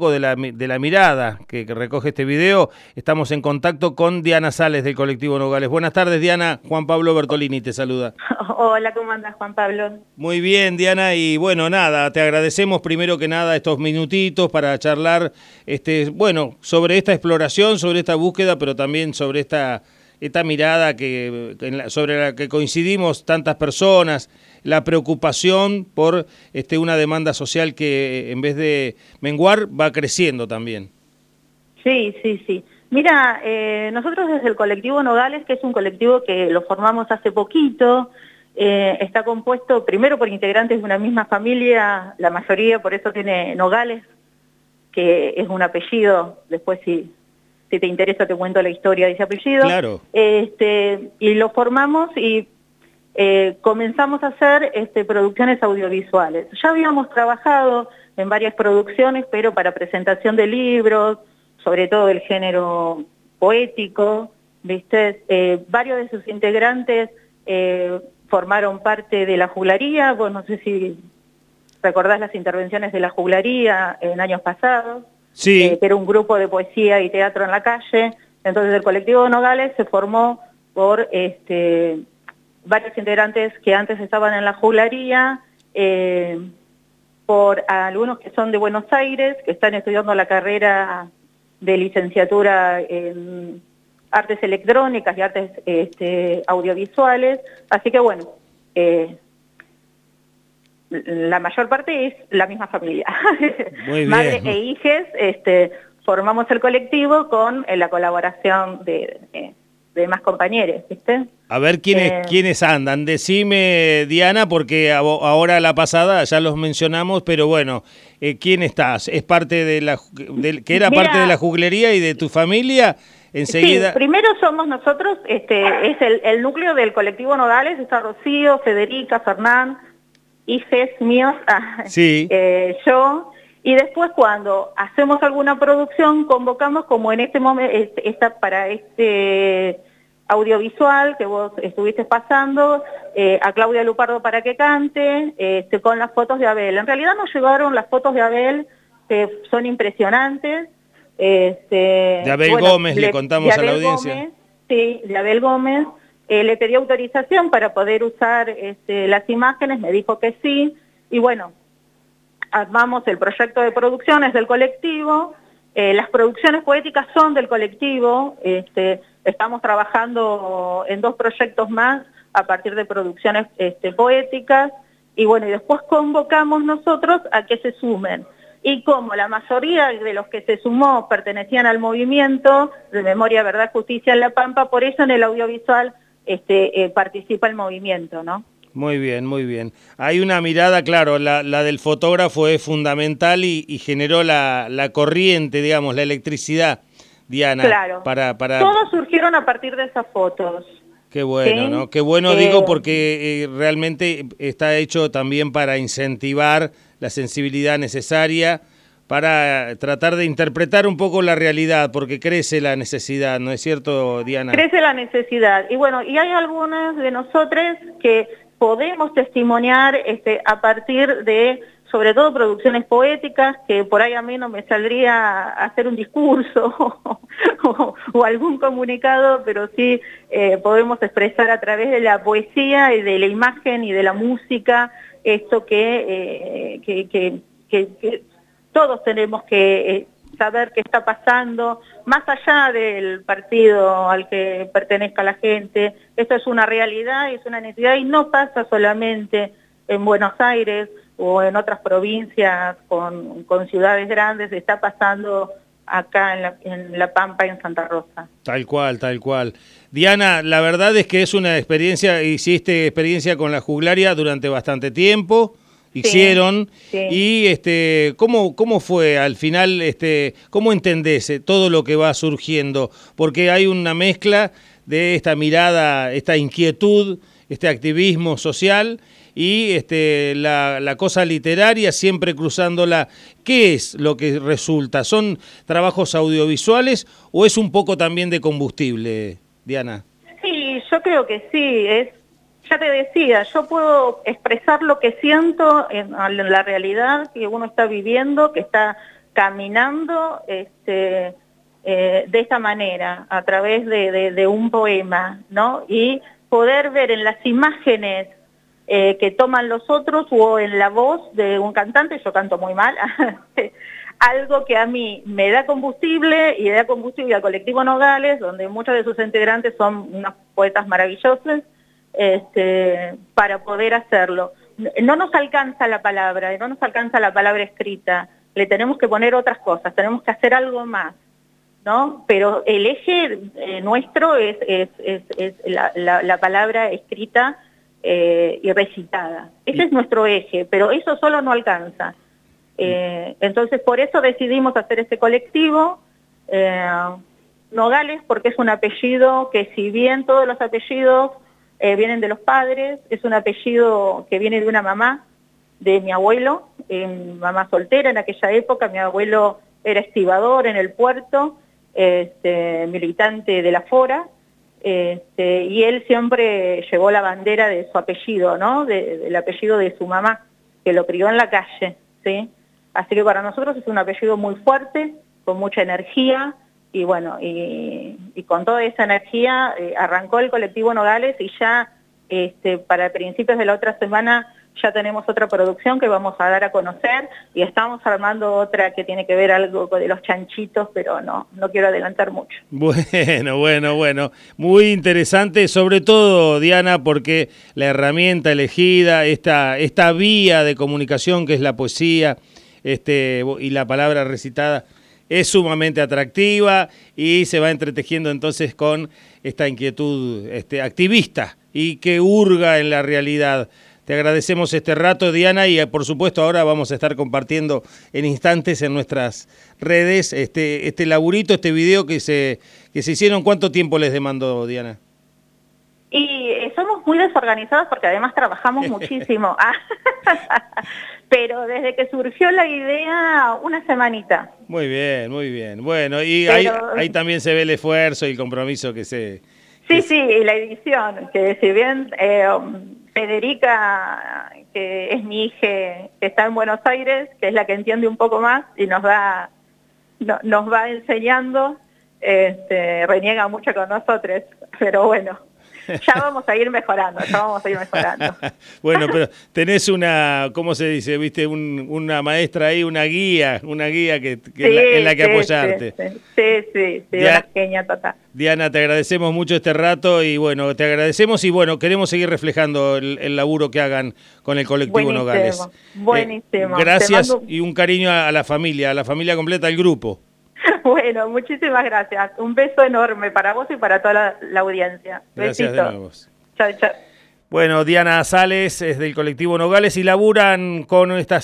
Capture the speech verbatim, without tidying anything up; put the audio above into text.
poco de la, de la mirada que, que recoge este video, estamos en contacto con Diana Sales del colectivo Nogales. Buenas tardes, Diana. Juan Pablo Bertolini te saluda. Hola, ¿cómo andas, Juan Pablo? Muy bien, Diana, y bueno, nada, te agradecemos primero que nada estos minutitos para charlar, este, bueno, sobre esta exploración, sobre esta búsqueda, pero también sobre esta... esta mirada que, sobre la que coincidimos tantas personas, la preocupación por este, una demanda social que en vez de menguar va creciendo también. Sí, sí, sí. Mira, eh, nosotros desde el colectivo Nogales, que es un colectivo que lo formamos hace poquito, eh, está compuesto primero por integrantes de una misma familia, la mayoría por eso tiene Nogales, que es un apellido, después sí. Si te interesa te cuento la historia de ese apellido. Claro. Este, y lo formamos y eh, comenzamos a hacer este, producciones audiovisuales. Ya habíamos trabajado en varias producciones, pero para presentación de libros, sobre todo del género poético, ¿viste? Eh, varios de sus integrantes eh, formaron parte de la juglaría. Vos no sé si recordás las intervenciones de la juglaría en años pasados. Sí. Eh, que era un grupo de poesía y teatro en la calle. Entonces el colectivo Nogales se formó por este, varios integrantes que antes estaban en la juglaría, eh, por algunos que son de Buenos Aires, que están estudiando la carrera de licenciatura en artes electrónicas y artes este, audiovisuales. Así que bueno, eh, la mayor parte es la misma familia. Muy bien. Madre e hijes, este, formamos el colectivo con eh, la colaboración de, de, de más compañeros, ¿viste? A ver quiénes, Eh, quiénes andan. Decime, Diana, porque ahora la pasada ya los mencionamos, pero bueno, eh, ¿quién estás? ¿Es parte de la, de, que era Mira, parte de la juglería y de tu familia? Enseguida... Sí, primero somos nosotros, este, es el, el núcleo del colectivo Nogales, está Rocío, Federica, Fernán, hijes míos, sí. eh, yo, y después cuando hacemos alguna producción convocamos, como en este momento, esta, para este audiovisual que vos estuviste pasando, eh, a Claudia Lupardo para que cante, este, con las fotos de Abel. En realidad nos llegaron las fotos de Abel, que son impresionantes. Este, de Abel bueno, Gómez, le, le contamos a la audiencia. Gómez, sí, de Abel Gómez. Eh, le pedí autorización para poder usar este, las imágenes, me dijo que sí, y bueno, armamos el proyecto de producciones del colectivo. Eh, las producciones poéticas son del colectivo, este, estamos trabajando en dos proyectos más a partir de producciones este, poéticas, y bueno, y después convocamos nosotros a que se sumen. Y como la mayoría de los que se sumó pertenecían al movimiento de Memoria, Verdad, Justicia en La Pampa, por eso en el audiovisual este, eh, participa el movimiento, ¿no? Muy bien, muy bien. Hay una mirada, claro, la, la del fotógrafo es fundamental y, y generó la, la corriente, digamos, la electricidad, Diana. Claro, para, para... todos surgieron a partir de esas fotos. Qué bueno, ¿sí? ¿no? Qué bueno, eh... digo, porque eh, realmente está hecho también para incentivar la sensibilidad necesaria para tratar de interpretar un poco la realidad, porque crece la necesidad, ¿no es cierto, Diana? Crece la necesidad. Y bueno, y hay algunas de nosotros que podemos testimoniar este, a partir de, sobre todo, producciones poéticas, que por ahí a mí no me saldría hacer un discurso o, o algún comunicado, pero sí eh, podemos expresar a través de la poesía y de la imagen y de la música esto que, eh, que, que, que, que todos tenemos que eh, saber qué está pasando, más allá del partido al que pertenezca la gente. Esto es una realidad, es una necesidad y no pasa solamente en Buenos Aires o en otras provincias con, con ciudades grandes, está pasando acá en la, en La Pampa y en Santa Rosa. Tal cual, tal cual. Diana, la verdad es que es una experiencia, hiciste experiencia con la juglaria durante bastante tiempo, hicieron, sí, sí. y este, ¿cómo, cómo fue al final, este, cómo entendés eh, todo lo que va surgiendo? Porque hay una mezcla de esta mirada, esta inquietud, este activismo social y este, la, la cosa literaria siempre cruzándola. ¿Qué es lo que resulta? ¿Son trabajos audiovisuales o es un poco también de combustible, Diana? Sí, yo creo que sí, es, ya te decía, yo puedo expresar lo que siento en, en la realidad que uno está viviendo, que está caminando este, eh, de esta manera, a través de, de, de un poema, ¿no? Y poder ver en las imágenes eh, que toman los otros o en la voz de un cantante, yo canto muy mal, algo que a mí me da combustible y da combustible al colectivo Nogales, donde muchos de sus integrantes son unos poetas maravillosos, este, para poder hacerlo. No nos alcanza la palabra, no nos alcanza la palabra escrita, le tenemos que poner otras cosas, tenemos que hacer algo más, ¿no? Pero el eje eh, nuestro es, es, es, es la, la, la palabra escrita eh, y recitada. Ese es nuestro eje, pero eso solo no alcanza. Eh, entonces, por eso decidimos hacer este colectivo, eh, Nogales, porque es un apellido que, si bien todos los apellidos eh, vienen de los padres, es un apellido que viene de una mamá, de mi abuelo, eh, mamá soltera en aquella época. Mi abuelo era estibador en el puerto, este, militante de la Fora, este, y él siempre llevó la bandera de su apellido, ¿no? De, del apellido de su mamá, que lo crió en la calle, ¿sí? Así que para nosotros es un apellido muy fuerte, con mucha energía, y bueno, y, y con toda esa energía eh, arrancó el colectivo Nogales, y ya este, para principios de la otra semana ya tenemos otra producción que vamos a dar a conocer, y estamos armando otra que tiene que ver algo con de los chanchitos, pero no, no quiero adelantar mucho. Bueno, bueno, bueno, muy interesante, sobre todo, Diana, porque la herramienta elegida, esta, esta vía de comunicación que es la poesía este, y la palabra recitada, es sumamente atractiva y se va entretejiendo entonces con esta inquietud este, activista y que hurga en la realidad. Te agradecemos este rato, Diana, y por supuesto ahora vamos a estar compartiendo en instantes en nuestras redes este, este laburito, este video que se, que se hicieron. ¿Cuánto tiempo les demandó, Diana? Y eh, somos muy desorganizados porque además trabajamos muchísimo, pero desde que surgió la idea, una semanita. Muy bien, muy bien. Bueno, y pero... ahí, ahí también se ve el esfuerzo y el compromiso que se... Sí, que sí, y la edición, que si bien eh, Federica, que es mi hija, que está en Buenos Aires, que es la que entiende un poco más y nos da, no, nos va enseñando, este, reniega mucho con nosotros, pero bueno, ya vamos a ir mejorando, ya vamos a ir mejorando. Bueno, pero tenés una, ¿cómo se dice? ¿Viste? Un, una maestra ahí, una guía, una guía que, que sí, en, la, en la que sí, apoyarte. Sí, sí, sí, sí, una genia total. Diana, te agradecemos mucho este rato y bueno, te agradecemos y bueno, queremos seguir reflejando el, el laburo que hagan con el colectivo buenísimo, Nogales. Buenísimo. Eh, gracias mando... y un cariño a la familia, a la familia completa, al grupo. Bueno, muchísimas gracias. Un beso enorme para vos y para toda la, la audiencia. Gracias Besito. de nuevo. Chao, chao. Bueno, Diana Sales es del colectivo Nogales y laburan con estas